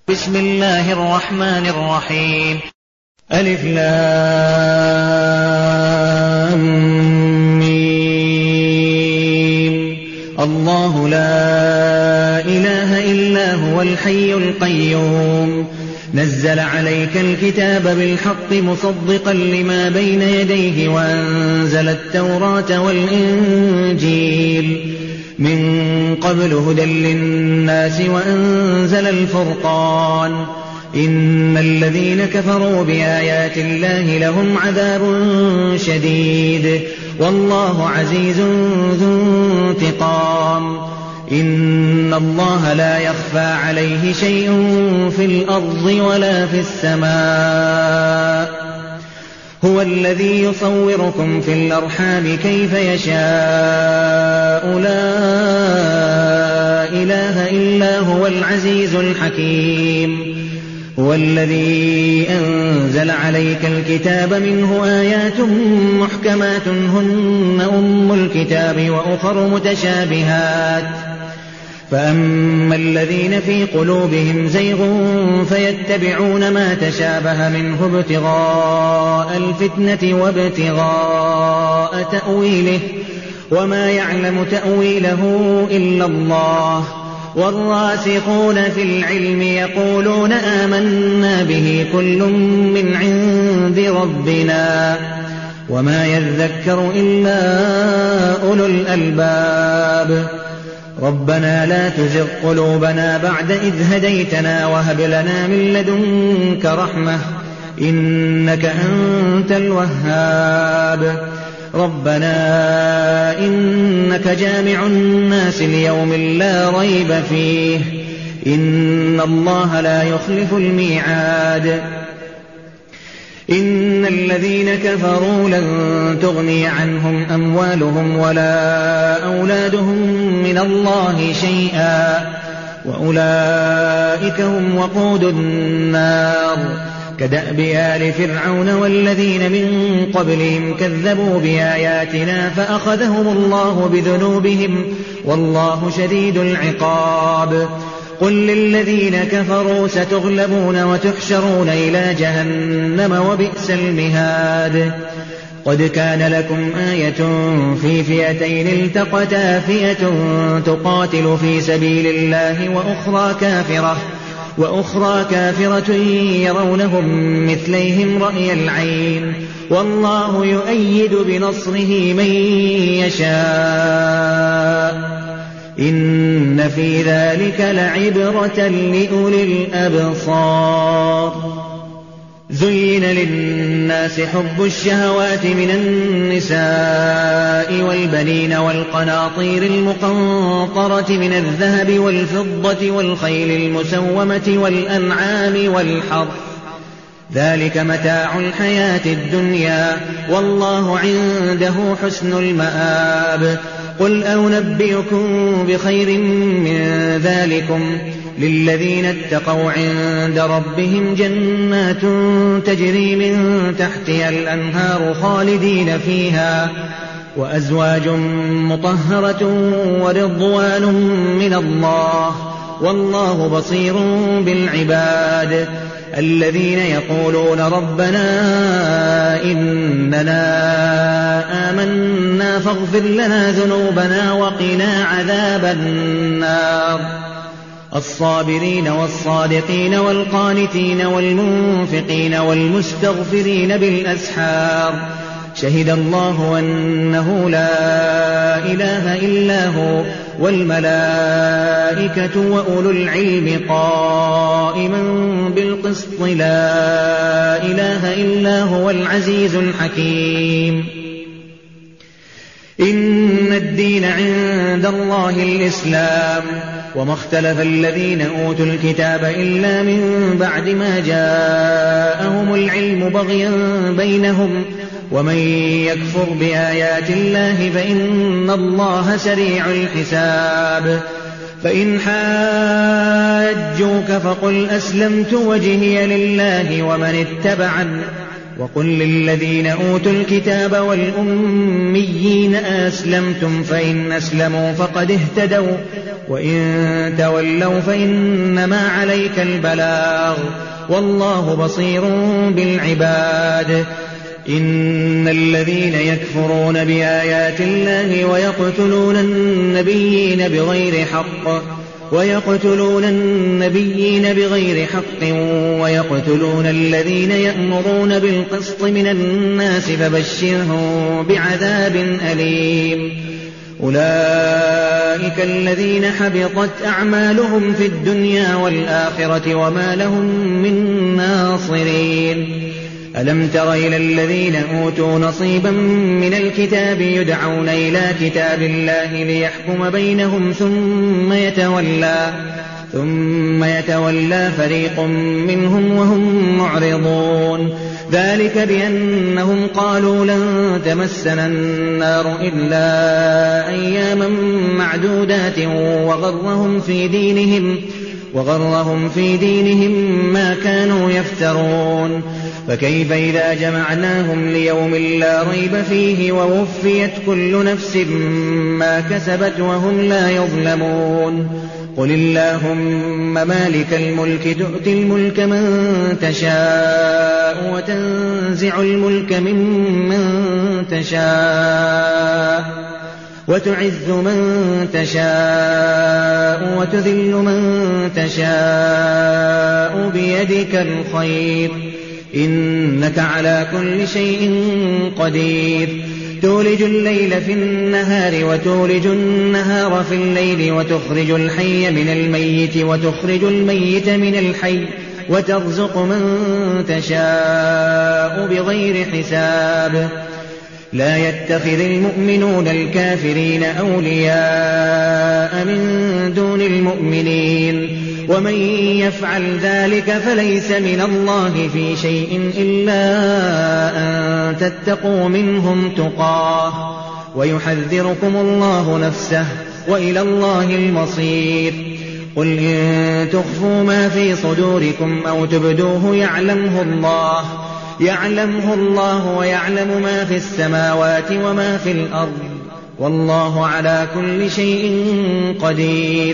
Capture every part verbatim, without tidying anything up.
بسم الله الرحمن الرحيم. ألف لام ميم. الله لا إله إلا هو الحي القيوم نزل عليك الكتاب بالحق مصدقا لما بين يديه وأنزل التوراة والإنجيل من قبل هدى للناس وأنزل الفرقان إن الذين كفروا بآيات الله لهم عذاب شديد والله عزيز ذو انتقام. إن الله لا يخفى عليه شيء في الأرض ولا في السماء هو الذي يصوركم في الأرحام كيف يشاء لا إله إلا هو العزيز الحكيم. هو الذي أنزل عليك الكتاب منه آيات محكمات هن أم الكتاب وأخر متشابهات فأما الذين في قلوبهم زيغ فيتبعون ما تشابه منه ابتغاء الفتنة وابتغاء تأويله وما يعلم تأويله إلا الله والراسخون في العلم يقولون آمنا به كل من عند ربنا وما يذكر إلا أولو الألباب. ربنا لا تزغ قلوبنا بعد إذ هديتنا وهب لنا من لدنك رحمة إنك أنت الوهاب. ربنا إنك جامع الناس ليوم لا ريب فيه إن الله لا يخلف الميعاد. إن الذين كفروا لن تغني عنهم أموالهم ولا أولادهم من الله شيئا وأولئك هم وقود النار كدأب آل فرعون والذين من قبلهم كذبوا بآياتنا فأخذهم الله بذنوبهم والله شديد العقاب. قل للذين كفروا ستغلبون وتحشرون إلى جهنم وبئس المهاد. قد كان لكم آية في فئتين التقتا فئة تقاتل في سبيل الله وأخرى كافرة وأخرى كافرة يرونهم مثليهم رأي العين والله يؤيد بنصره من يشاء إن في ذلك لعبرة لأولي الأبصار. زين للناس حب الشهوات من النساء والبنين والقناطير المقنطرة من الذهب والفضة والخيل المسومة والأنعام والحرث ذلك متاع الحياة الدنيا والله عنده حسن المآب. قل أنبئكم بخير من ذلكم للذين اتقوا عند ربهم جنات تجري من تحتها الأنهار خالدين فيها وأزواج مطهرة ورضوان من الله والله بصير بالعباد. الذين يقولون ربنا إننا آمنا فاغفر لنا ذنوبنا وقنا عذاب النار. الصابرين والصادقين والقانتين والمنفقين والمستغفرين بالأسحار شهد الله أنه لا إله إلا هو والملائكة وأولو العلم قائما بالقسط لا إله إلا هو العزيز الحكيم. إن الدين عند الله الإسلام وما اختلف الذين أوتوا الكتاب إلا من بعد ما جاءهم العلم بغيا بينهم ومن يكفر بآيات الله فإن الله سريع الحساب. فإن حاجوك فقل أسلمت وجهي لله ومن اتبعني وقل للذين أوتوا الكتاب والأميين أسلمتم فإن أسلموا فقد اهتدوا وإن تولوا فإنما عليك البلاغ والله بصير بالعباد. إن الذين يكفرون بآيات الله ويقتلون النبيين بغير حق ويقتلون النبيين بغير حق ويقتلون الذين يأمرون بالقسط من الناس فبشرهم بعذاب أليم. أولئك الذين حبطت أعمالهم في الدنيا والآخرة وما لهم من ناصرين. ألم تر إلى الذين أوتوا نصيبا من الكتاب يدعون إلى كتاب الله ليحكم بينهم ثم يتولى ثم يتولى فريق منهم وهم معرضون. ذلك بأنهم قالوا لن تمسنا النار إلا أياما معدودات وغرهم في دينهم وغرهم في دينهم ما كانوا يفترون. فكيف إذا جمعناهم ليوم لا ريب فيه ووفيت كل نفس ما كسبت وهم لا يظلمون. قل اللهم مالك الملك تؤتي الملك من تشاء وتنزع الملك ممن تشاء وتعز من تشاء وتذل من تشاء بيدك الخير إنك على كل شيء قدير. تولج الليل في النهار وتولج النهار في الليل وتخرج الحي من الميت وتخرج الميت من الحي وترزق من تشاء بغير حساب. لا يتخذ المؤمنون الكافرين أولياء من دون المؤمنين ومن يفعل ذلك فليس من الله في شيء إلا أن تتقوا منهم تقاه ويحذركم الله نفسه وإلى الله المصير. قل إن تخفوا ما في صدوركم أو تبدوه يعلمه الله يعلمه الله ويعلم ما في السماوات وما في الأرض والله على كل شيء قدير.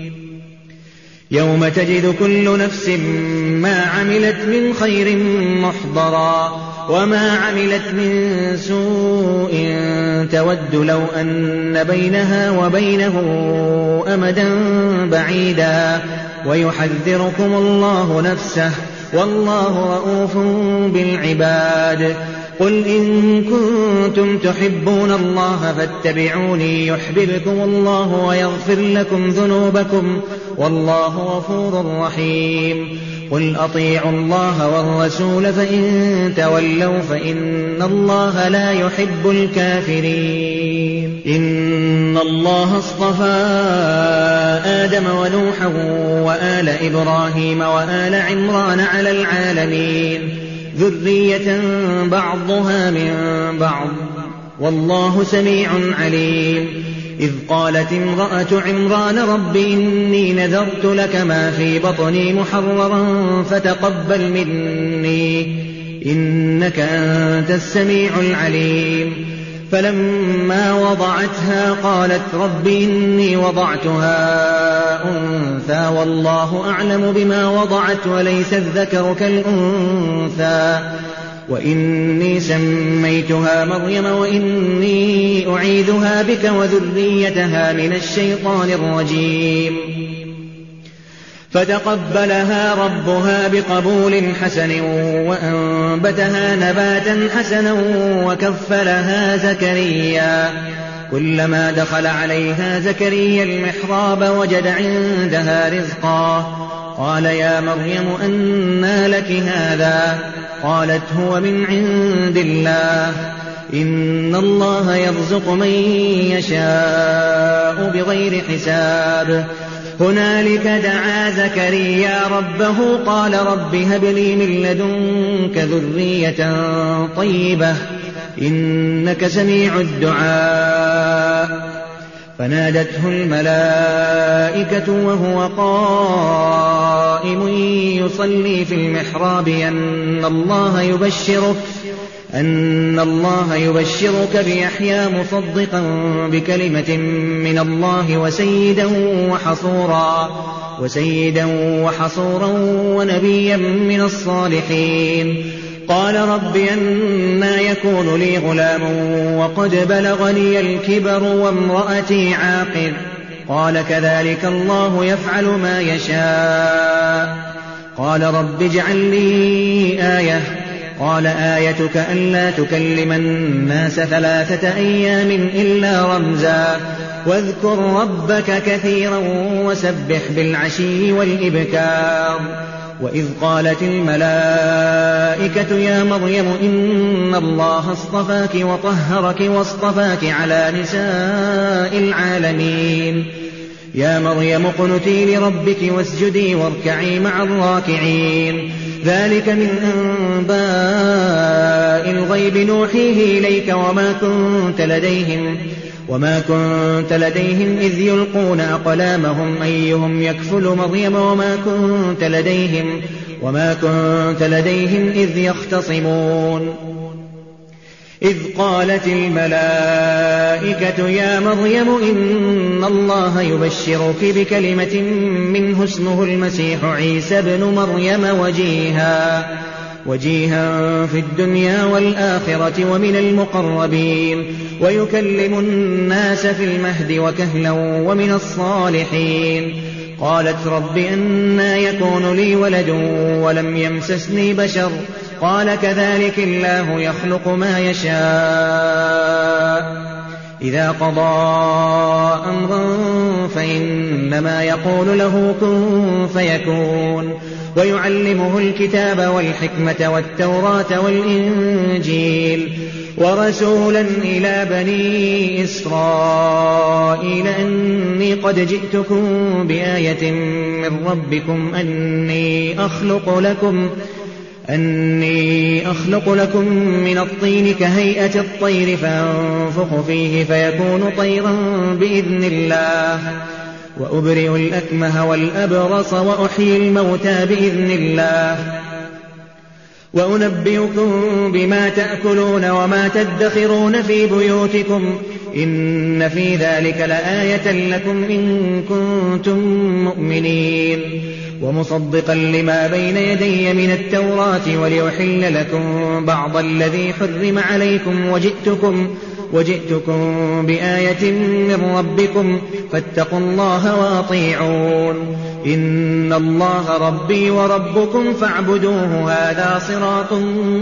يوم تجد كل نفس ما عملت من خير محضرا وما عملت من سوء تود لو أن بينها وبينه أمدا بعيدا ويحذركم الله نفسه والله رؤوف بالعباد. قل إن كنتم تحبون الله فاتبعوني يحببكم الله ويغفر لكم ذنوبكم والله غفور رحيم. قل أطيعوا الله والرسول فإن تولوا فإن الله لا يحب الكافرين. إن الله اصطفى آدم ونوحا وآل إبراهيم وآل عمران على العالمين ذرية بعضها من بعض والله سميع عليم. إذ قالت امرأة عمران رب إني نذرت لك ما في بطني محررا فتقبل مني إنك أنت السميع العليم. فلما وضعتها قالت رب إني وضعتها أنثى والله أعلم بما وضعت وليس الذكر كالأنثى وإني سميتها مريم وإني أعيذها بك وذريتها من الشيطان الرجيم. فتقبلها ربها بقبول حسن وأنبتها نباتا حسنا وكفلها زكريا. كلما دخل عليها زكريا المحراب وجد عندها رزقا قال يا مريم أنى لك هذا قالت هو من عند الله إن الله يرزق من يشاء بغير حساب. هنالك دعا زكريا ربه قال رب هب لي من لدنك ذرية طيبة إنك سميع الدعاء. فنادته الملائكة وهو قائم يصلي في المحراب أن الله يبشرك أن الله يبشرك بيحيى مصدقا بكلمة من الله وسيدا وحصورا وسيدا وحصورا ونبيا من الصالحين. قال رب أنى يكون لي غلام وقد بلغني الكبر وامرأتي عاقر. قال كذلك الله يفعل ما يشاء. قال رب اجعل لي آية. قال آيتك ألا تكلم الناس ثلاثة أيام إلا رمزا واذكر ربك كثيرا وسبح بالعشي والإبكار. وإذ قالت الملائكة يا مريم إن الله اصطفاك وطهرك واصطفاك على نساء العالمين. يا مريم اقنتي لربك واسجدي واركعي مع الراكعين. ذلك من أنباء الغيب نوحيه إليك وما كنت لديهم وما كنت لديهم إذ يلقون أقلامهم أيهم يكفل مريم وما كنت لديهم وما كنت لديهم إذ يختصمون. إذ قالت الملائكة يا مريم إن الله يبشرك بكلمة منه اسمه المسيح عيسى بن مريم وجيها وجيها في الدنيا والآخرة ومن المقربين ويكلم الناس في المهد وكهلا ومن الصالحين. قالت رب أنى يكون لي ولد ولم يمسسني بشر. قال كذلك الله يخلق ما يشاء. إذا قضى أمرا فإنما يقول له كن فيكون. ويعلمه الكتاب والحكمة والتوراة والإنجيل ورسولا إلى بني إسرائيل أني قد جئتكم بآية من ربكم أني أخلق لكم أني أخلق لكم من الطين كهيئة الطير فأنفخ فيه فيكون طيرا بإذن الله وأبرئ الأكمه والأبرص وأحيي الموتى بإذن الله وأنبئكم بما تأكلون وما تدخرون في بيوتكم إن في ذلك لآية لكم إن كنتم مؤمنين. ومصدقا لما بين يدي من التوراة وليحل لكم بعض الذي حرم عليكم وجئتكم وجئتكم بآية من ربكم فاتقوا الله وأطيعون. إن الله ربي وربكم فاعبدوه هذا صراط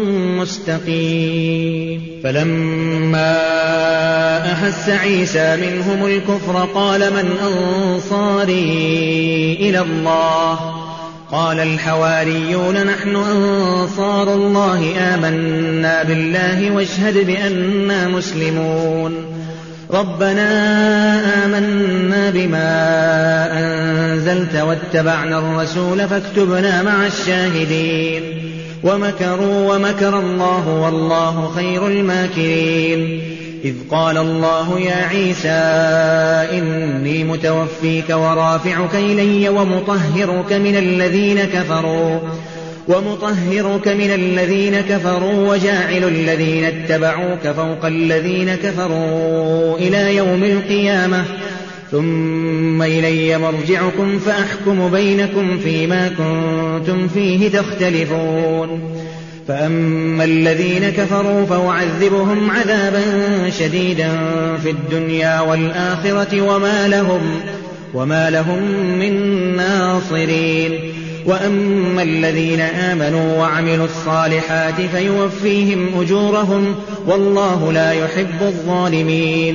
مستقيم. فلما أحس عيسى منهم الكفر قال من أنصاري إلى الله؟ قال الحواريون نحن أنصار الله آمنا بالله واشهد بأننا مسلمون. ربنا آمنا بما أنزلت واتبعنا الرسول فاكتبنا مع الشاهدين. ومكروا ومكر الله والله خير الماكرين. إذ قال الله يا عيسى إني متوفيك ورافعك إلي ومطهرك من الذين كفروا ومطهرك من الذين كفروا وجاعل الذين اتبعوك فوق الذين كفروا إلى يوم القيامة ثم إلي مرجعكم فأحكم بينكم فيما كنتم فيه تختلفون. فأما الذين كفروا فأعذبهم عذابا شديدا في الدنيا والآخرة وما لهم, وما لهم من ناصرين. وأما الذين آمنوا وعملوا الصالحات فيوفيهم أجورهم والله لا يحب الظالمين.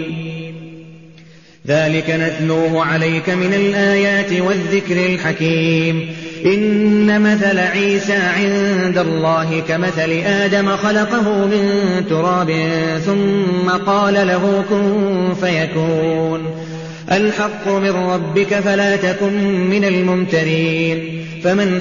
ذلك نتلوه عليك من الآيات والذكر الحكيم. إن مثل عيسى عند الله كمثل آدم خلقه من تراب ثم قال له كن فيكون. الحق من ربك فلا تكن من الممترين. فمن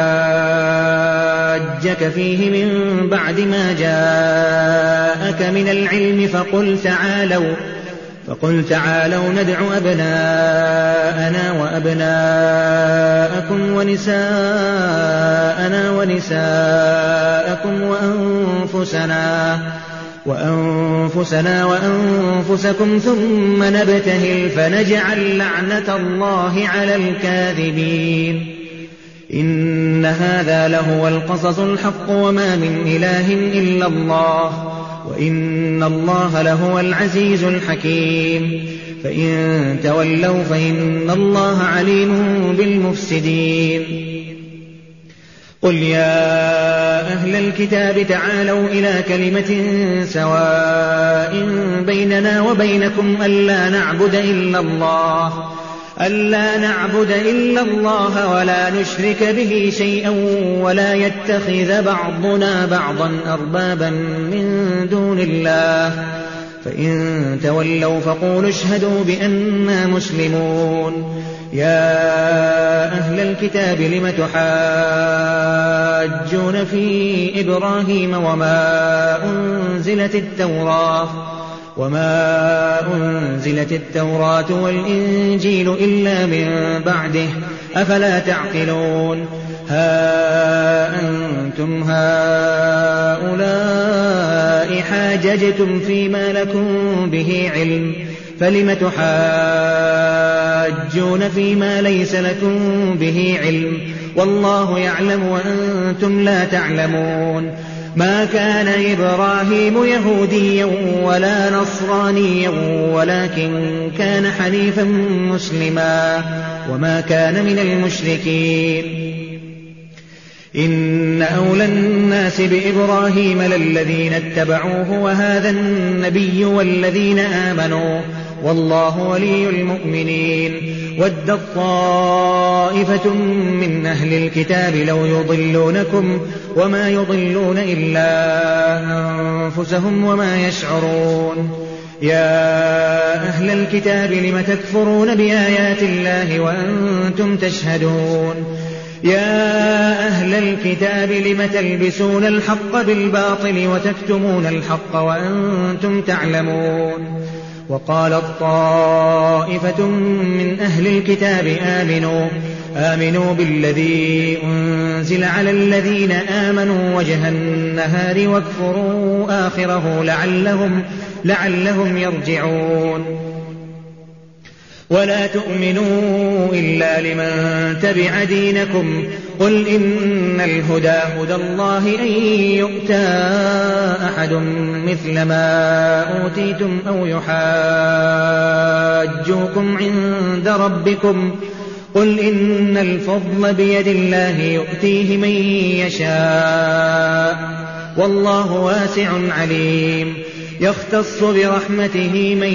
حاجك فيه من بعد ما جاءك من العلم فقل تعالوا فقل تعالوا ندع أبناءنا وأبناءكم ونساءنا ونساءكم وأنفسنا وأنفسنا وأنفسكم ثم نبتهل فنجعل لعنة الله على الكاذبين إن هذا لهو القصص الحق وما من إله إلا الله وإن الله لهو العزيز الحكيم فإن تولوا فإن الله عليم بالمفسدين قل يا أهل الكتاب تعالوا إلى كلمة سواء بيننا وبينكم ألا نعبد إلا الله ألا نعبد إلا الله ولا نشرك به شيئا ولا يتخذ بعضنا بعضا أربابا من دون الله فإن تولوا فقولوا اشهدوا بأننا مسلمون يا أهل الكتاب لم تحاجون في إبراهيم وما أنزلت التوراة وما أنزلت التوراة والإنجيل إلا من بعده أفلا تعقلون ها أنتم هؤلاء حاججتم فيما لكم به علم فلم تحاجون فيما ليس لكم به علم والله يعلم وأنتم لا تعلمون ما كان إبراهيم يهوديا ولا نصرانيا ولكن كان حنيفا مسلما وما كان من المشركين إن أولى الناس بإبراهيم للذين اتبعوه وهذا النبي والذين آمنوا والله ولي المؤمنين ودت طائفة من أهل الكتاب لو يضلونكم وما يضلون إلا أنفسهم وما يشعرون يا أهل الكتاب لم تكفرون بآيات الله وأنتم تشهدون يا أهل الكتاب لم تلبسون الحق بالباطل وتكتمون الحق وأنتم تعلمون وقالت طائفة من أهل الكتاب آمنوا آمنوا بالذي أنزل على الذين آمنوا وجه النهار واكفروا آخره لعلهم, لعلهم يرجعون ولا تؤمنوا إلا لمن تبع دينكم قل إن الهدى هدى الله أن يؤتى أحد مثل ما أوتيتم أو يحاجوكم عند ربكم قل إن الفضل بيد الله يؤتيه من يشاء والله واسع عليم يختص برحمته من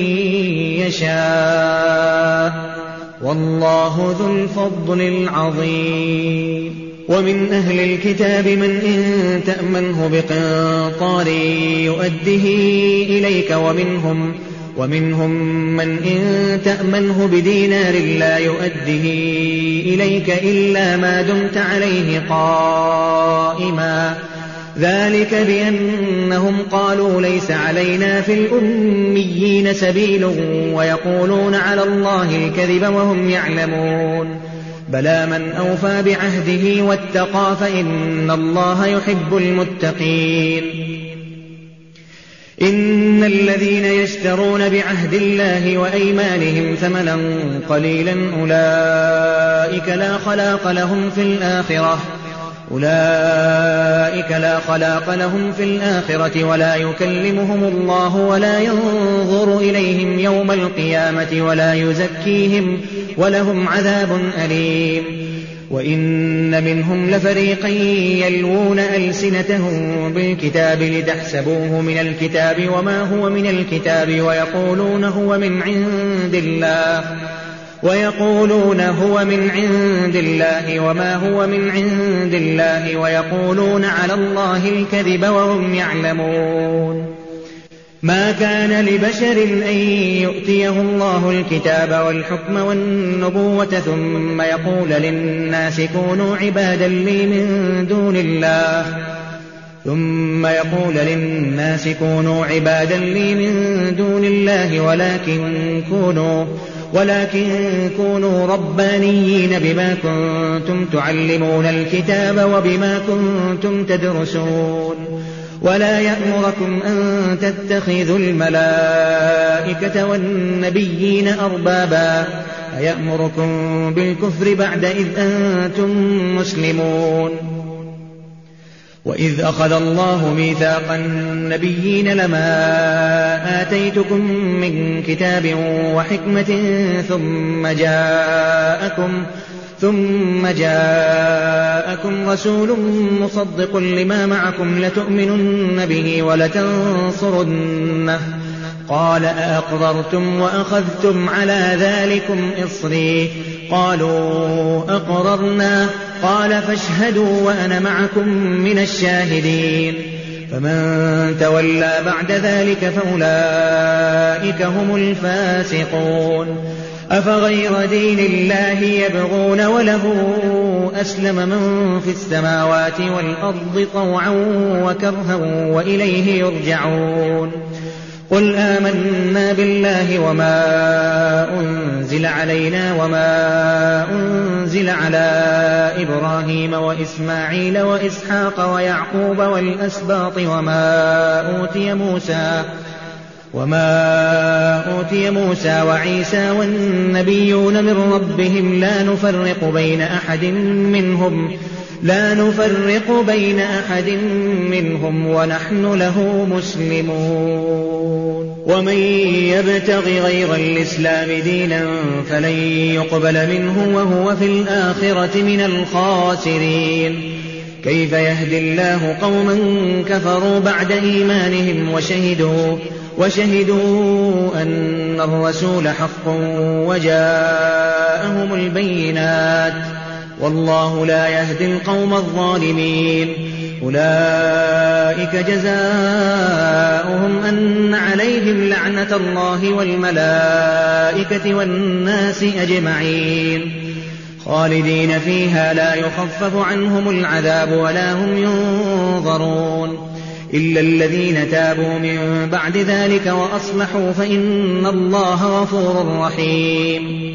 يشاء والله ذو الفضل العظيم ومن أهل الكتاب من إن تأمنه بقنطار يؤده إليك ومنهم ومنهم من إن تأمنه بدينار لا يؤده إليك إلا ما دمت عليه قائما ذلك بأنهم قالوا ليس علينا في الأميين سبيل ويقولون على الله الكذب وهم يعلمون بلى من أوفى بعهده واتقى فإن الله يحب المتقين إن الذين يشترون بعهد الله وأيمانهم ثمنا قليلا أولئك لا خلاق لهم في الآخرة أولئك لا خلاق لهم في الآخرة ولا يكلمهم الله ولا ينظر إليهم يوم القيامة ولا يزكيهم ولهم عذاب أليم وإن منهم لفريقا يلوون ألسنتهم بالكتاب لتحسبوه من الكتاب وما هو من الكتاب ويقولون هو من عند الله ويقولون هو من عند الله وما هو من عند الله ويقولون على الله الكذب وهم يعلمون ما كان لبشر أن يؤتيه الله الكتاب والحكم والنبوة ثم يقول للناس كونوا عبادا لي من دون الله ثم يقول للناس كونوا عبادا لي من دون الله ولكن كونوا, ولكن كونوا ربانيين بما كنتم تعلمون الكتاب وبما كنتم تدرسون ولا يأمركم أن تتخذوا الملائكة والنبيين أربابا أيأمركم بالكفر بعد إذ أنتم مسلمون وإذ أخذ الله ميثاق النبيين لما آتيتكم من كتاب وحكمة ثم جاءكم ثم جاءكم رسول مصدق لما معكم لتؤمنن به ولتنصرنه قال أأقررتم وأخذتم على ذلكم إصري قالوا أقررنا قال فاشهدوا وأنا معكم من الشاهدين فمن تولى بعد ذلك فأولئك هم الفاسقون أفغير دين الله يبغون وله أسلم من في السماوات والأرض طوعا وكرها وإليه يرجعون قل آمنا بالله وما أنزل علينا وما أنزل على إبراهيم وإسماعيل وإسحاق ويعقوب والأسباط وما أوتي موسى وما أوتي موسى وعيسى والنبيون من ربهم لا نفرق بين أحد منهم لا نفرق بين أحد منهم ونحن له مسلمون ومن يبتغ غير الإسلام دينا فلن يقبل منه وهو في الآخرة من الخاسرين كيف يهدي الله قوما كفروا بعد إيمانهم وشهدوا وشهدوا أن الرسول حق وجاءهم البينات والله لا يهدي القوم الظالمين أولئك جزاؤهم أن عليهم لعنة الله والملائكة والناس أجمعين خالدين فيها لا يخفف عنهم العذاب ولا هم ينظرون إلا الذين تابوا من بعد ذلك وأصلحوا فإن الله غفور رحيم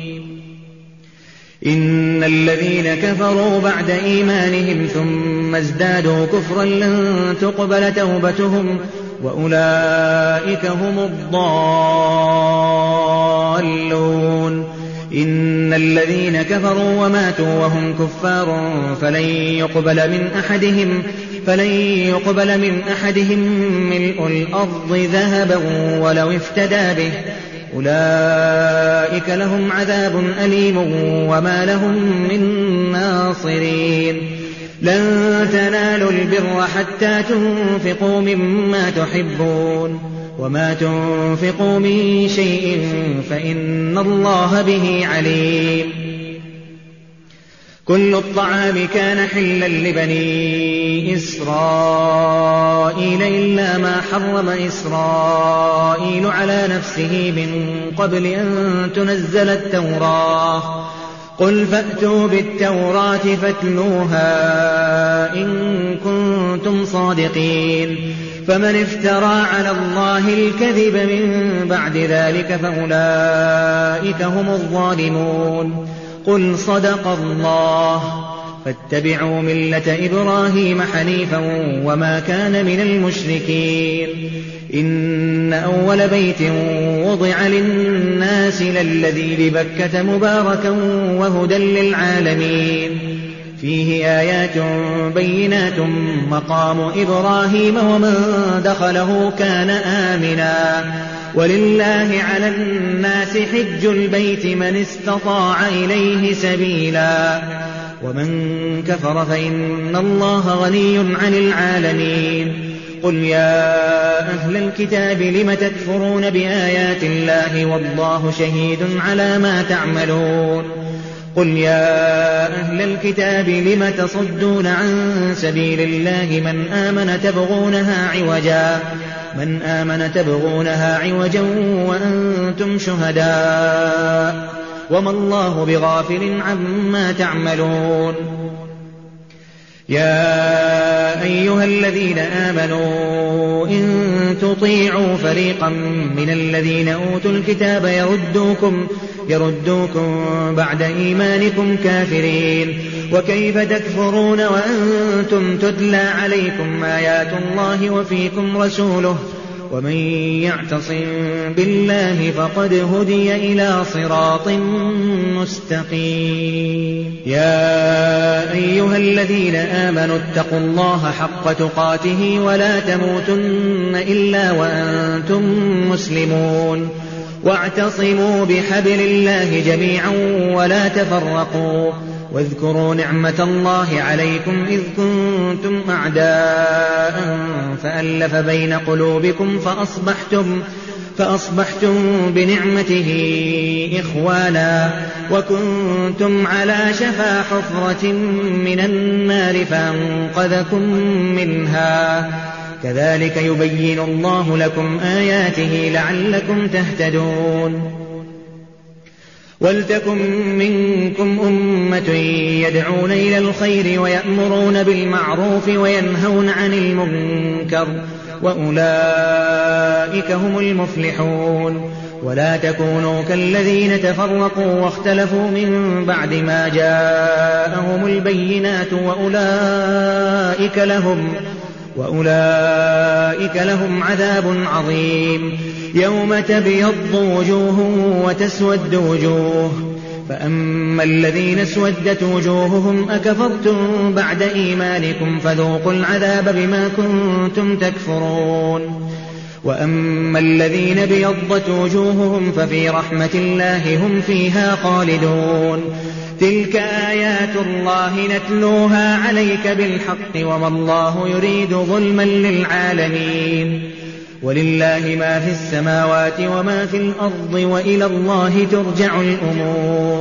إن الذين كفروا بعد إيمانهم ثم ازدادوا كفرا لن تقبل توبتهم وأولئك هم الضالون إن الذين كفروا وماتوا وهم كفار فلن يقبل من أحدهم فلن يقبل من أحدهم ملء الأرض ذهبا ولو افتدى به أولئك لهم عذاب أليم وما لهم من ناصرين لن تنالوا البر حتى تنفقوا مما تحبون وما تنفقوا من شيء فإن الله به عليم كل الطعام كان حلا لبني إسرائيل إلا ما حرم إسرائيل على نفسه من قبل أن تنزل التوراة قل فأتوا بالتوراة فاتلوها إن كنتم صادقين فمن افترى على الله الكذب من بعد ذلك فأولئك هم الظالمون قل صدق الله فاتبعوا ملة إبراهيم حنيفا وما كان من المشركين إن أول بيت وضع للناس للذي ببكة مباركا وهدى للعالمين فيه آيات بينات مقام إبراهيم ومن دخله كان آمنا ولله على الناس حج البيت من استطاع إليه سبيلا ومن كفر فإن الله غني عن العالمين قل يا أهل الكتاب لم تكفرون بآيات الله والله شهيد على ما تعملون قل يا أهل الكتاب لم تصدون عن سبيل الله من آمن تبغونها عوجا من آمن تبغونها عوجا وأنتم شهداء وما الله بغافل عما تعملون يا أيها الذين آمنوا إن تطيعوا فريقا من الذين أوتوا الكتاب يردوكم, يردوكم بعد إيمانكم كافرين وكيف تكفرون وأنتم تتلى عليكم آيات الله وفيكم رسوله ومن يعتصم بالله فقد هدي إلى صراط مستقيم. يا أيها الذين آمنوا اتقوا الله حق تقاته ولا تموتن إلا وأنتم مسلمون واعتصموا بحبل الله جميعا ولا تفرقوا واذكروا نعمة الله عليكم إذ كنتم أعداء فألف بين قلوبكم فأصبحتم, فأصبحتم بنعمته إخوانا وكنتم على شفا حفرة من النار فأنقذكم منها كذلك يبين الله لكم آياته لعلكم تهتدون. ولتكن منكم أمة يدعون إلى الخير ويأمرون بالمعروف وينهون عن المنكر وأولئك هم المفلحون. ولا تكونوا كالذين تفرقوا واختلفوا من بعد ما جاءهم البينات وأولئك لهم وأولئك لهم عذاب عظيم. يوم تبيض وجوه وتسود وجوه فأما الذين اسودت وجوههم أكفرتم بعد إيمانكم فذوقوا العذاب بما كنتم تكفرون. وأما الذين بيضت وجوههم ففي رحمة الله هم فيها خالدون. تلك آيات الله نتلوها عليك بالحق وما الله يريد ظلما للعالمين. ولله ما في السماوات وما في الأرض وإلى الله ترجع الأمور.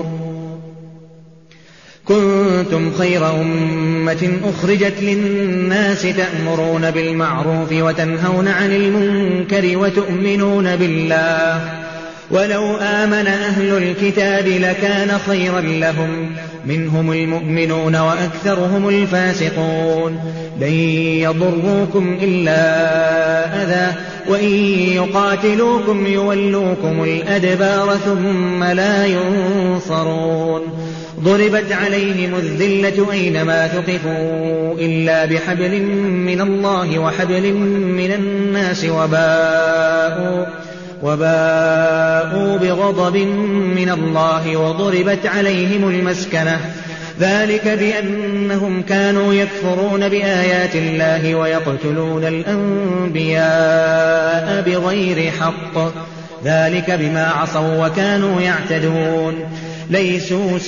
كنتم خير أمة أخرجت للناس تأمرون بالمعروف وتنهون عن المنكر وتؤمنون بالله ولو آمن أهل الكتاب لكان خيرا لهم منهم المؤمنون وأكثرهم الفاسقون. لن يضروكم إلا أذى وإن يقاتلوكم يولوكم الأدبار ثم لا ينصرون. ضربت عليهم الذلة أينما ثقفوا إلا بحبل من الله وحبل من الناس وباءوا وباءوا بغضب من الله وضربت عليهم المسكنة ذلك بأنهم كانوا يكفرون بآيات الله ويقتلون الأنبياء بغير حق ذلك بما عصوا وكانوا يعتدون. ليسوا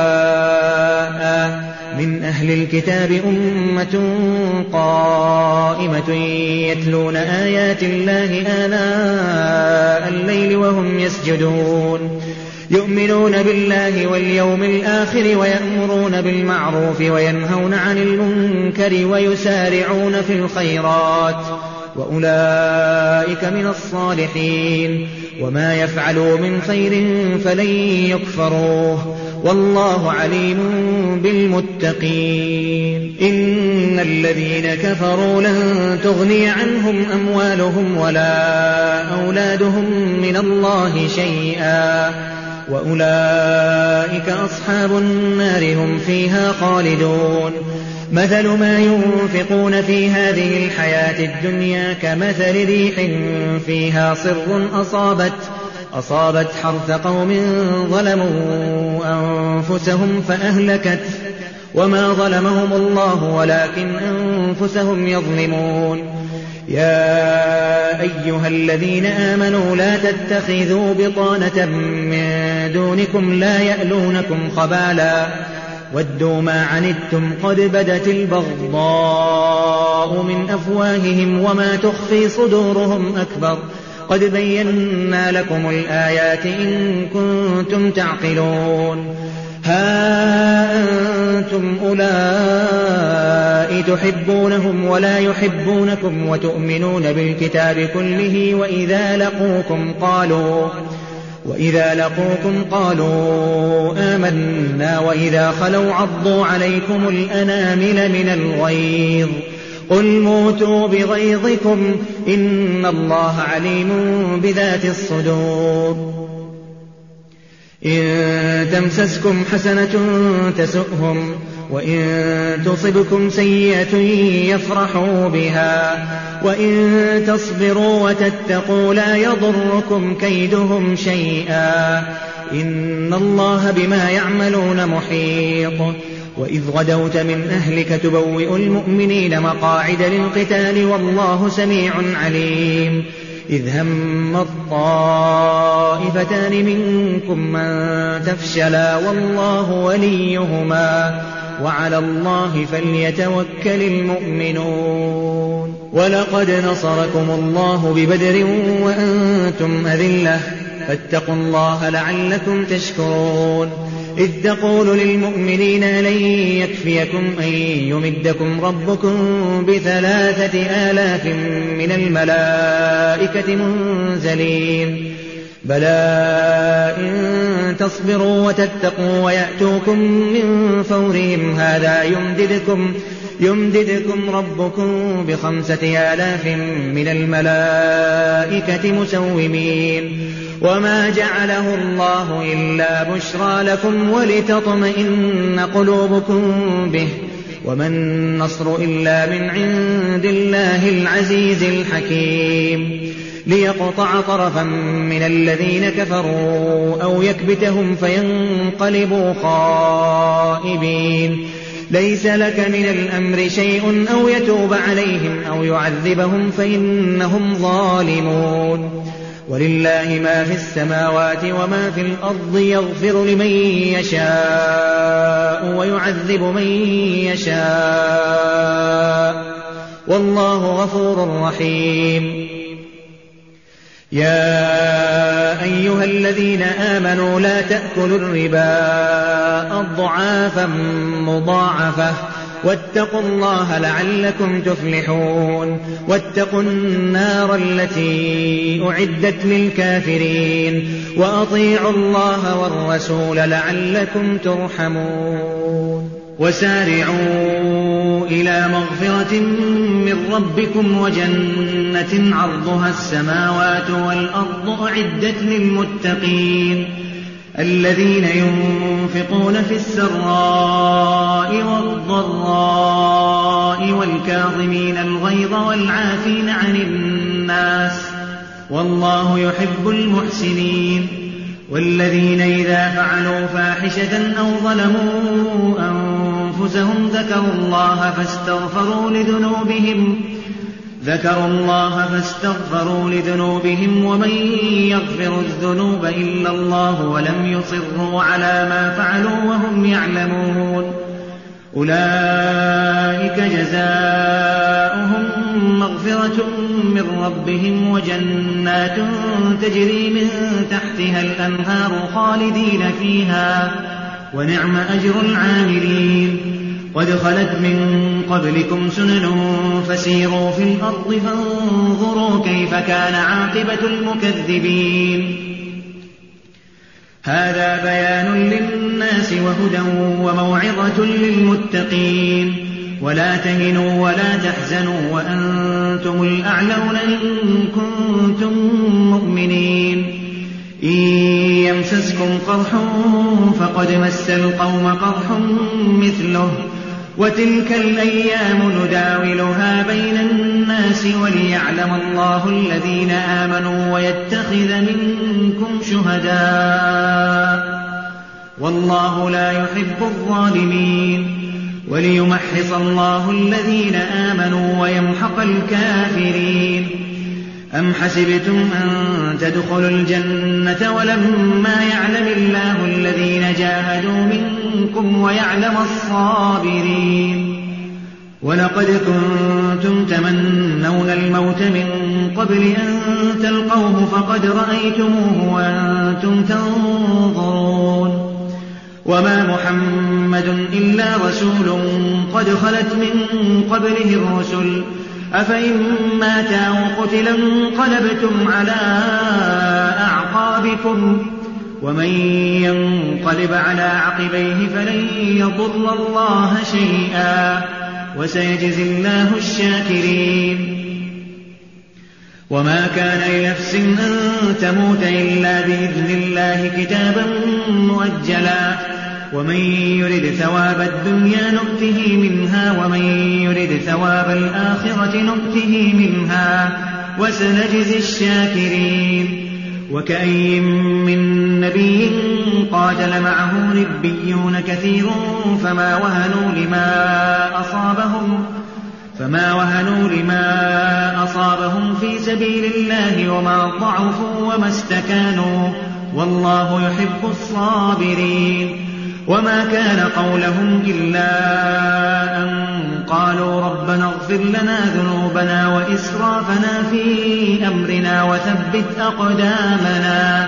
سواء من أهل الكتاب أمة قائمة يتلون آيات الله آناء الليل وهم يسجدون يؤمنون بالله واليوم الآخر ويأمرون بالمعروف وينهون عن المنكر ويسارعون في الخيرات وأولئك من الصالحين. وما يفعلوا من خير فلن يكفروه والله عليم بالمتقين. إن الذين كفروا لن تغني عنهم أموالهم ولا أولادهم من الله شيئا وأولئك أصحاب النار هم فيها خالدون. مثل ما ينفقون في هذه الحياة الدنيا كمثل ريح فيها صر أصابت, أصابت حرث قوم ظلموا أنفسهم فأهلكت وما ظلمهم الله ولكن أنفسهم يظلمون. يا أيها الذين آمنوا لا تتخذوا بطانة من دونكم لا يألونكم خبالا ودوا ما عنتم قد بدت البغضاء من أفواههم وما تخفي صدورهم أكبر قد بينا لكم الآيات إن كنتم تعقلون. ها أنتم أولئك تحبونهم ولا يحبونكم وتؤمنون بالكتاب كله وإذا لقوكم قالوا وإذا لقوكم قالوا آمنا وإذا خلوا عضوا عليكم الأنامل من الغيظ قل موتوا بغيظكم إن الله عليم بذات الصدور. إن تمسسكم حسنة تسؤهم وإن تصبكم سيئة يفرحوا بها وإن تصبروا وتتقوا لا يضركم كيدهم شيئا إن الله بما يعملون محيط. وإذ غدوت من أهلك تبوئ المؤمنين مقاعد للقتال والله سميع عليم. إذ هم الطائفتان منكم أن تفشلا والله وليهما وعلى الله فليتوكل المؤمنون. ولقد نصركم الله ببدر وأنتم أذلة فاتقوا الله لعلكم تشكرون. إذ تقول للمؤمنين لن يكفيكم أن يمدكم ربكم بثلاثة آلاف من الملائكة منزلين بلى إن تصبروا وتتقوا ويأتوكم من فورهم هذا يمددكم, يمددكم ربكم بخمسة آلاف من الملائكة مسومين. وما جعله الله إلا بشرى لكم ولتطمئن قلوبكم به وما النصر إلا من عند الله العزيز الحكيم. ليقطع طرفا من الذين كفروا أو يكبتهم فينقلبوا خائبين. ليس لك من الأمر شيء أو يتوب عليهم أو يعذبهم فإنهم ظالمون. ولله ما في السماوات وما في الأرض يغفر لمن يشاء ويعذب من يشاء والله غفور رحيم. يا أيها الذين آمنوا لا تأكلوا الربا أضعافا مضاعفة واتقوا الله لعلكم تفلحون. واتقوا النار التي أعدت للكافرين وأطيعوا الله والرسول لعلكم ترحمون. وسارعوا إلى مغفرة من ربكم وجنة عرضها السماوات والأرض أعدت للمتقين الذين ينفقون في السراء والضراء والكاظمين الغيظ والعافين عن الناس والله يحب المحسنين. والذين إذا فعلوا فاحشة أو ظلموا أنفسهم ذكروا الله فاستغفروا لذنوبهم ذكروا الله فاستغفروا لذنوبهم ومن يغفر الذنوب إلا الله ولم يصروا على ما فعلوا وهم يعلمون. أولئك جزاؤهم مغفرة من ربهم وجنات تجري من تحتها الأنهار خالدين فيها ونعم أجر العاملين. قد خلت من قبلكم سنن فسيروا في الأرض فانظروا كيف كان عاقبة المكذبين. هذا بيان للناس وهدى وموعظة للمتقين. ولا تهنوا ولا تحزنوا وأنتم الأعلون إن كنتم مؤمنين. إن يمسسكم قرح فقد مس القوم قرح مثله وتلك الأيام نداولها بين الناس وليعلم الله الذين آمنوا ويتخذ منكم شهداء والله لا يحب الظالمين. وليمحص الله الذين آمنوا ويمحق الكافرين. أم حسبتم أن تدخلوا الجنة ولما يعلم الله الذين جاهدوا منكم ويعلم الصابرين. ولقد كنتم تمنون الموت من قبل أن تلقوه فقد رأيتموه وأنتم تنظرون. وما محمد إلا رسول قد خلت من قبله الرسل أفإن مات أو قتل انقلبتم على أعقابكم ومن ينقلب على عقبيه فلن يضر الله شيئا وسيجزي الله الشاكرين. وما كان لنفس أن تموت إلا بإذن الله كتابا مؤجلا ومن يرد ثواب الدنيا نؤته منها ومن يرد ثواب الآخرة نؤته منها وسنجزي الشاكرين. وكأي من نبي قاتل معه ربيون كثير فما وهنوا لما أصابهم فما وهنوا لما أصابهم في سبيل الله وما ضعفوا وما استكانوا والله يحب الصابرين. وما كان قولهم إلا أن قالوا ربنا اغفر لنا ذنوبنا وإسرافنا في أمرنا وثبت أقدامنا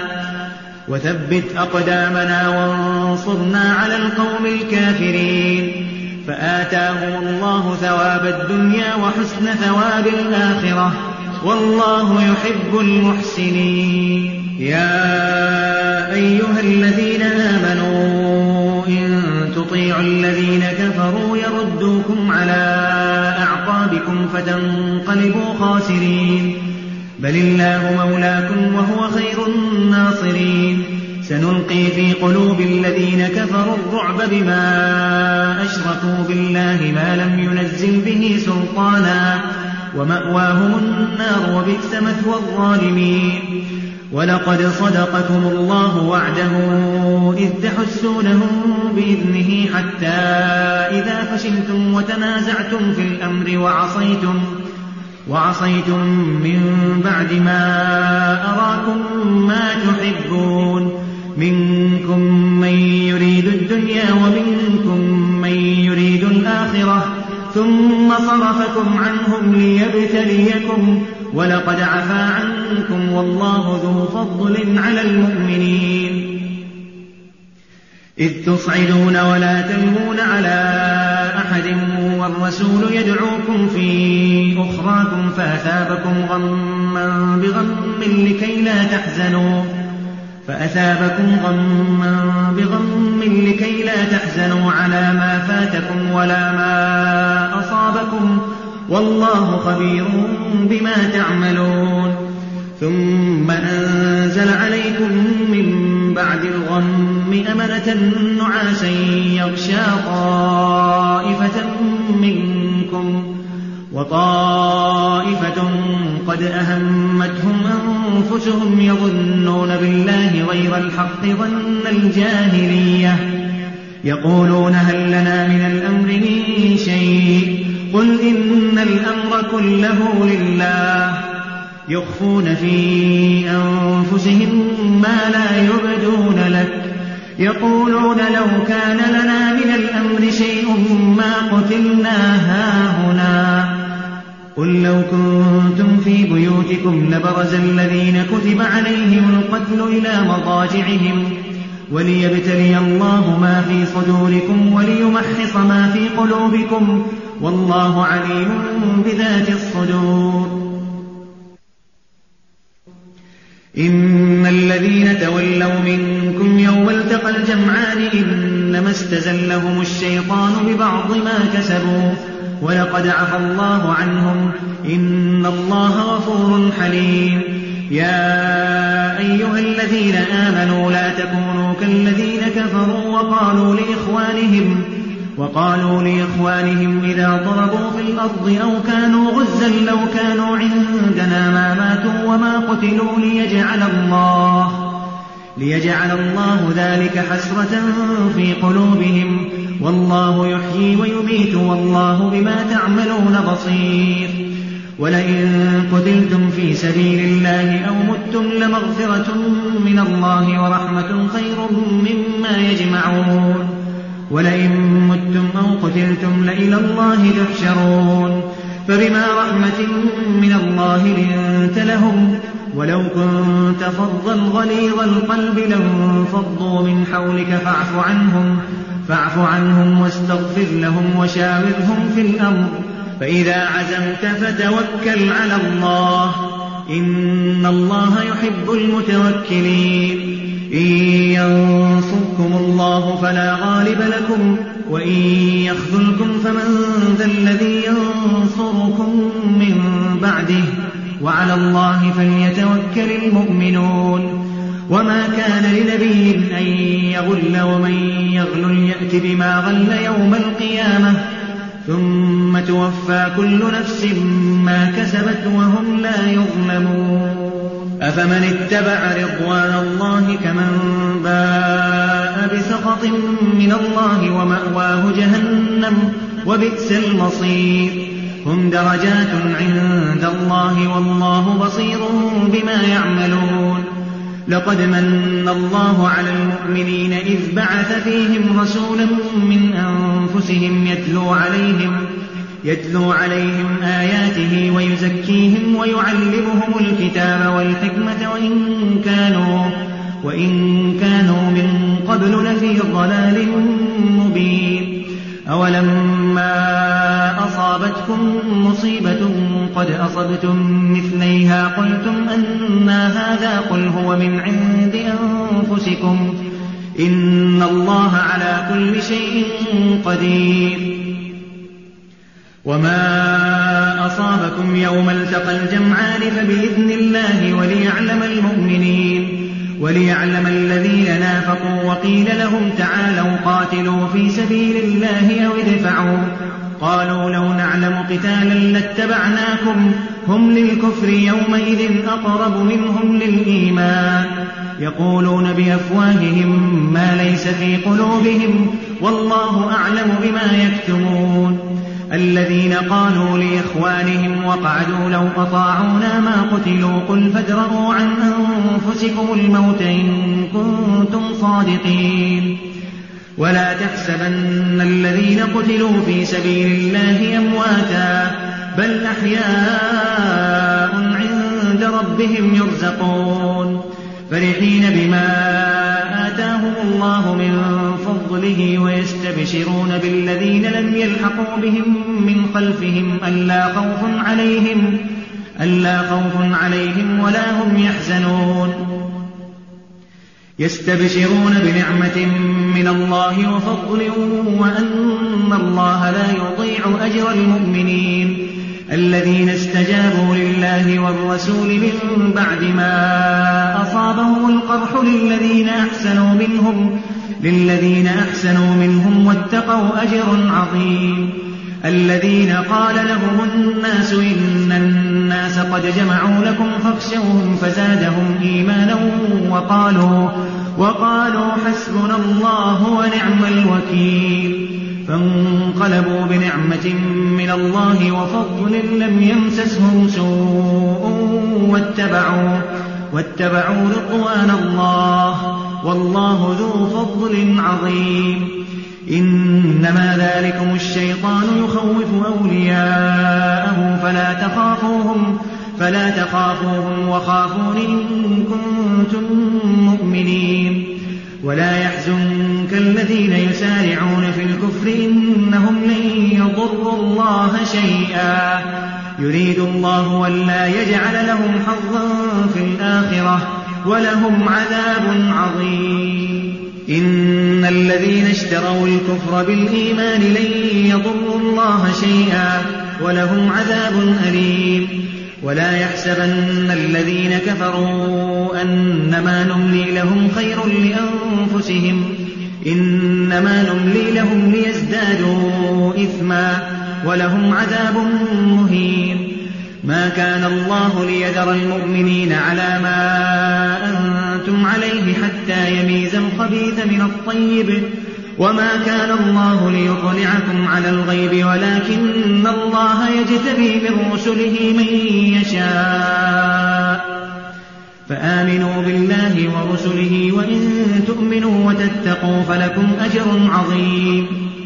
وثبت أقدامنا وانصرنا على القوم الكافرين. فآتاهم الله ثواب الدنيا وحسن ثواب الآخرة والله يحب المحسنين. يا أيها الذين آمنوا إن تطيعوا الذين كفروا يردوكم على أعقابكم فتنقلبوا خاسرين. بل الله مولاكم وهو خير الناصرين. سنلقي في قلوب الذين كفروا الرعب بما أشركوا بالله ما لم ينزل به سلطانا ومأواهم النار وبئس مثوى الظالمين. ولقد صدقكم الله وعده إذ تحسونهم بإذنه حتى إذا فشلتم وتنازعتم في الأمر وعصيتم وعصيتم من بعد ما أراكم ما تحبون منكم من يريد الدنيا ومنكم من يريد الآخرة ثم صرفكم عنهم ليبتليكم ولقد عفا عنكم والله ذو فضل على المؤمنين. إذ تصعدون ولا تلوون على أحد والرسول يدعوكم في أخراكم فأثابكم غما بغم لكي لا تحزنوا فأثابكم غما بغم لكي لا تحزنوا على ما فاتكم ولا ما أصابكم والله خبير بما تعملون. ثم أنزل عليكم من بعد الغم أمنة نعاسا يغشى طائفة منكم وطائفة قد أهمتهم أنفسهم يظنون بالله غير الحق ظن الجاهلية يقولون هل لنا من الأمر من شيء قل إن الأمر كله لله يخفون في أنفسهم ما لا يبدون لك يقولون لو كان لنا من الأمر شيء ما قتلنا هاهنا قل لو كنتم في بيوتكم لبرز الذين كتب عليهم القتل إلى مضاجعهم وليبتلي الله ما في صدوركم وليمحص ما في قلوبكم والله عليم بذات الصدور. إن الذين تولوا منكم يوم التقى الجمعان إنما استزلهم الشيطان ببعض ما كسبوا ولقد عفى الله عنهم إن الله غفور حليم. يا أيها الذين آمنوا لا تكونوا كالذين كفروا وقالوا لإخوانهم وقالوا لإخوانهم إذا ضربوا في الأرض أو كانوا غزا لو كانوا عندنا ما ماتوا وما قتلوا ليجعل الله ليجعل الله ذلك حسرة في قلوبهم والله يحيي ويميت والله بما تعملون بصير. ولئن قتلتم في سبيل الله أو متم لمغفرة من الله ورحمة خير مما يجمعون. ولئن متم أو قتلتم لإلى الله تحشرون. فبما رحمة من الله لنت لهم ولو كنت فظا غليظ القلب لانفضوا من حولك فاعف عنهم فاعف عنهم واستغفر لهم وشاورهم في الأمر فإذا عزمت فتوكل على الله إن الله يحب المتوكلين. إن ينصركم الله فلا غالب لكم وإن يخذلكم فمن ذا الذي ينصركم من بعده وعلى الله فليتوكل المؤمنون وما كان لنبي أن يغل ومن يغل يأت بما غل يوم القيامة ثم توفى كل نفس ما كسبت وهم لا يظلمون أفمن اتبع رضوان الله كمن باء بسخط من الله ومأواه جهنم وبئس المصير هم درجات عند الله والله بصير بما يعملون لقد من الله على المؤمنين إذ بعث فيهم رسولا من أنفسهم يتلو عليهم يتلو عليهم آياته ويزكيهم ويعلمهم الكتاب والحكمة وإن كانوا, وإن كانوا من قبل لفي ضلال مبين أولما أصابتكم مصيبة قد أصبتم مثليها قلتم أنى هذا قل هو من عند أنفسكم إن الله على كل شيء قدير وما أصابكم يوم التقى الجمعان فبإذن الله وليعلم المؤمنين وليعلم الذين نافقوا وقيل لهم تعالوا قاتلوا في سبيل الله أو ادفعوا قالوا لو نعلم قتالا لاتبعناكم هم للكفر يومئذ أقرب منهم للإيمان يقولون بأفواههم ما ليس في قلوبهم والله أعلم بما يكتمون الذين قالوا لإخوانهم وقعدوا لو أطاعونا ما قتلوا قل فادرءوا عن أنفسكم الموت إن كنتم صادقين ولا تحسبن الذين قتلوا في سبيل الله أمواتا بل أحياء عند ربهم يرزقون فرحين بما آتاهم الله من فضله ويستبشرون بالذين لم يلحقوا بهم من خلفهم ألا خوف عليهم, ألا خوف عليهم ولا هم يحزنون يستبشرون بنعمة من الله وفضل وأن الله لا يضيع أجر المؤمنين الذين استجابوا لله والرسول من بعد ما أصابهم القرح للذين أحسنوا منهم, للذين أحسنوا منهم واتقوا أجر عظيم الذين قال لهم الناس إن الناس قد جمعوا لكم فاخشوهم فزادهم إيمانا وقالوا, وقالوا حسبنا الله ونعم الوكيل فانقلبوا بنعمة من الله وفضل لم يمسسهم سوء واتبعوا, واتبعوا رضوان الله والله ذو فضل عظيم إنما ذلكم الشيطان يخوف أولياءه فلا تخافوهم, فلا تخافوهم وخافون إن كنتم مؤمنين ولا يحزنك الذين يسارعون في الكفر إنهم لن يضروا الله شيئا يريد الله ألا يجعل لهم حظا في الآخرة ولهم عذاب عظيم إن الذين اشتروا الكفر بالإيمان لن يضروا الله شيئا ولهم عذاب أليم ولا يحسبن الذين كفروا أنما نملي لهم خير لأنفسهم إنما نملي لهم ليزدادوا إثما ولهم عذاب مهين ما كان الله ليذر المؤمنين على ما أنتم عليه حتى يميز الخبيث من الطيب وما كان الله ليطلعكم على الغيب ولكن الله يجتبي من رسله من يشاء فآمنوا بالله ورسله وإن تؤمنوا وتتقوا فلكم أجر عظيم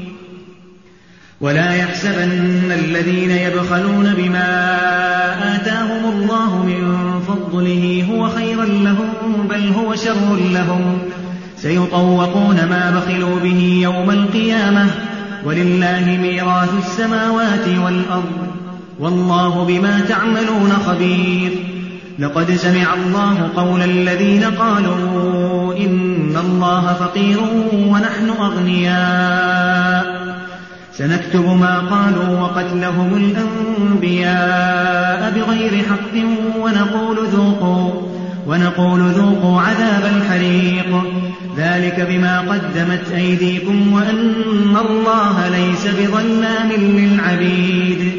ولا يحسبن الذين يبخلون بما آتاهم الله من فضله هو خيرا لهم بل هو شر لهم سيطوقون ما بخلوا به يوم القيامة ولله ميراث السماوات والأرض والله بما تعملون خبير لقد سمع الله قول الذين قالوا إن الله فقير ونحن أغنياء سنكتب ما قالوا وقتلهم الأنبياء بغير حق ونقول ذوقوا, ونقول ذوقوا عذاب الحريق ذلك بما قدمت أيديكم وأن الله ليس بظلام للعبيد.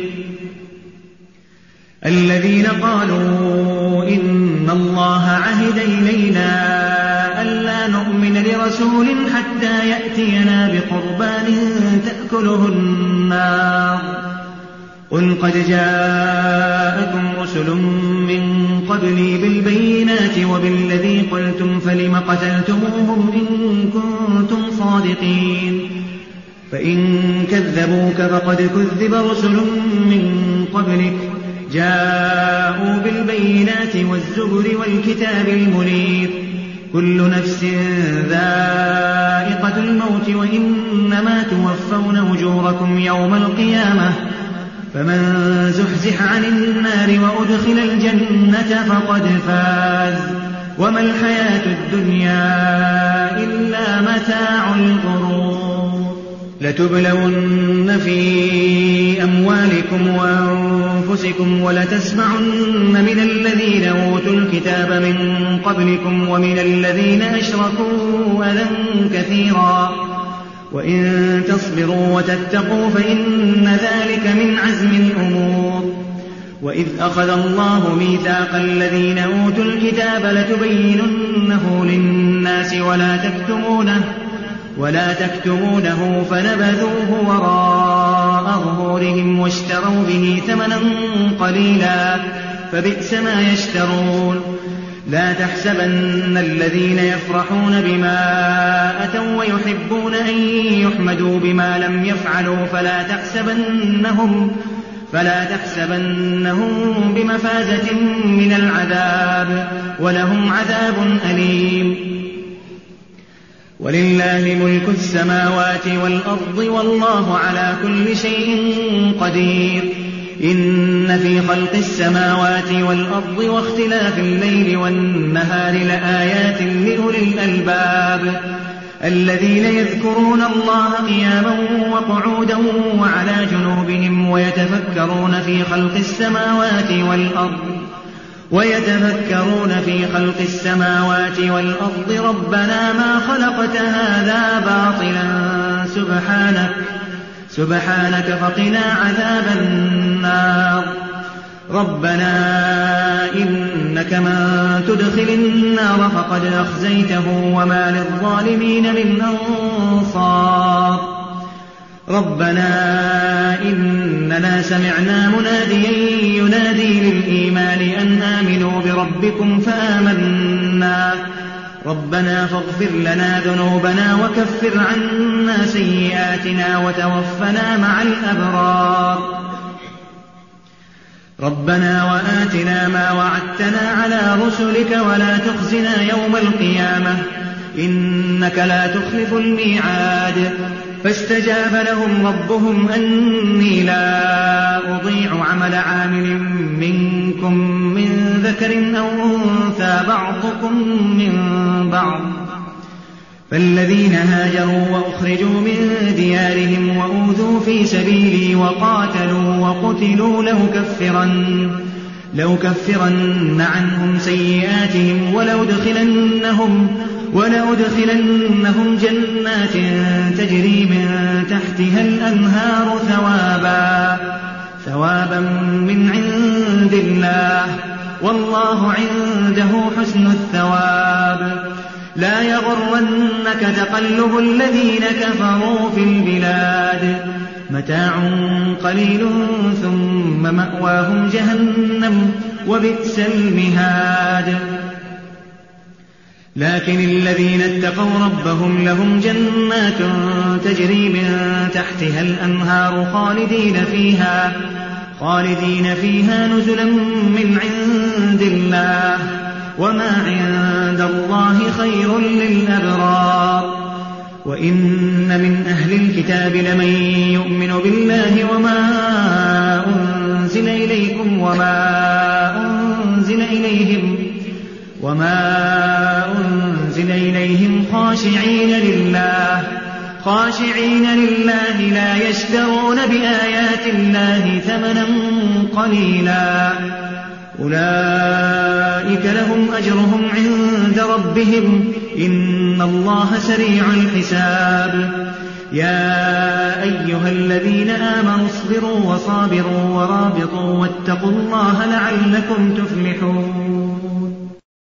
الذين قالوا إن الله عهد إلينا ألا نؤمن لرسول حتى يأتينا بقربان تأكله النار قل قد جاءكم رسل من قبلي بالبينات وبالذي قلتم فلم قتلتموهم إن كنتم صادقين فإن كذبوك فقد كذب رسل من قبلك جاءوا بالبينات والزبر والكتاب المنير كل نفس ذائقة الموت وإنما توفون أجوركم يوم القيامة فمن زحزح عن النار وأدخل الجنة فقد فاز وما الحياة الدنيا إلا متاع الغرور. لتبلون في أموالكم وأنفسكم ولتسمعن من الذين أوتوا الكتاب من قبلكم ومن الذين أشركوا أذى كثيرا وإن تصبروا وتتقوا فإن ذلك من عزم الأمور. وإذ أخذ الله ميثاق الذين أوتوا الكتاب لتبيننه للناس ولا تكتمونه ولا تكتمونه فنبذوه وراء ظهورهم واشتروا به ثمنا قليلا فبئس ما يشترون. لا تحسبن الذين يفرحون بما أتوا ويحبون أن يحمدوا بما لم يفعلوا فلا تحسبنهم فلا تحسبنهم بمفازة من العذاب ولهم عذاب أليم. ولله ملك السماوات والأرض والله على كل شيء قدير. إن في خلق السماوات والأرض واختلاف الليل والنهار لآيات لأولي الألباب الذين يذكرون الله قياما وقعودا وعلى جنوبهم ويتفكرون في خلق السماوات والأرض ويتفكرون في خلق السماوات والأرض ربنا ما خلقت هذا باطلا سبحانك سبحانك فقنا عذاب النار. ربنا إنك من تدخل النار فقد أخزيته وما للظالمين من أنصار. ربنا إننا سمعنا مناديا ينادي للإيمان أن آمنوا بربكم فآمنا ربنا فاغفر لنا ذنوبنا وكفر عنا سيئاتنا وتوفنا مع الأبرار. ربنا وآتنا ما وعدتنا على رسلك ولا تخزنا يوم القيامة إنك لا تخلف الميعاد. فاستجاب لهم ربهم أني لا أضيع عمل عامل منكم من ذكر أو أنثى بعضكم من بعض. فالذين هاجروا وأخرجوا من ديارهم وأوذوا في سبيلي وقاتلوا وقتلوا لأكفرن لو كفرن عنهم سيئاتهم ولأدخلنهم ولأدخلنهم جنات تجري من تحتها الأنهار ثوابا ثوابا من عند الله والله عنده حسن الثواب. لا يغرنك تقلب الذين كفروا في البلاد متاع قليل ثم مأواهم جهنم وبئس المهاد. لكن الذين اتقوا ربهم لهم جنات تجري من تحتها الأنهار خالدين فيها خالدين فيها نزلا من عند الله وما عند الله خير للأبرار. وإن من أهل الكتاب لمن يؤمن بالله وما أنزل إليكم وما أنزل أنزل إليهم وما أنزل إليهم خاشعين لله خاشعين لله لا يشترون بآيات الله ثمنا قليلا أولئك لهم أجرهم عند ربهم إن الله سريع الحساب يا أيها الذين آمنوا اصبروا وصابروا ورابطوا واتقوا الله لعلكم تفلحون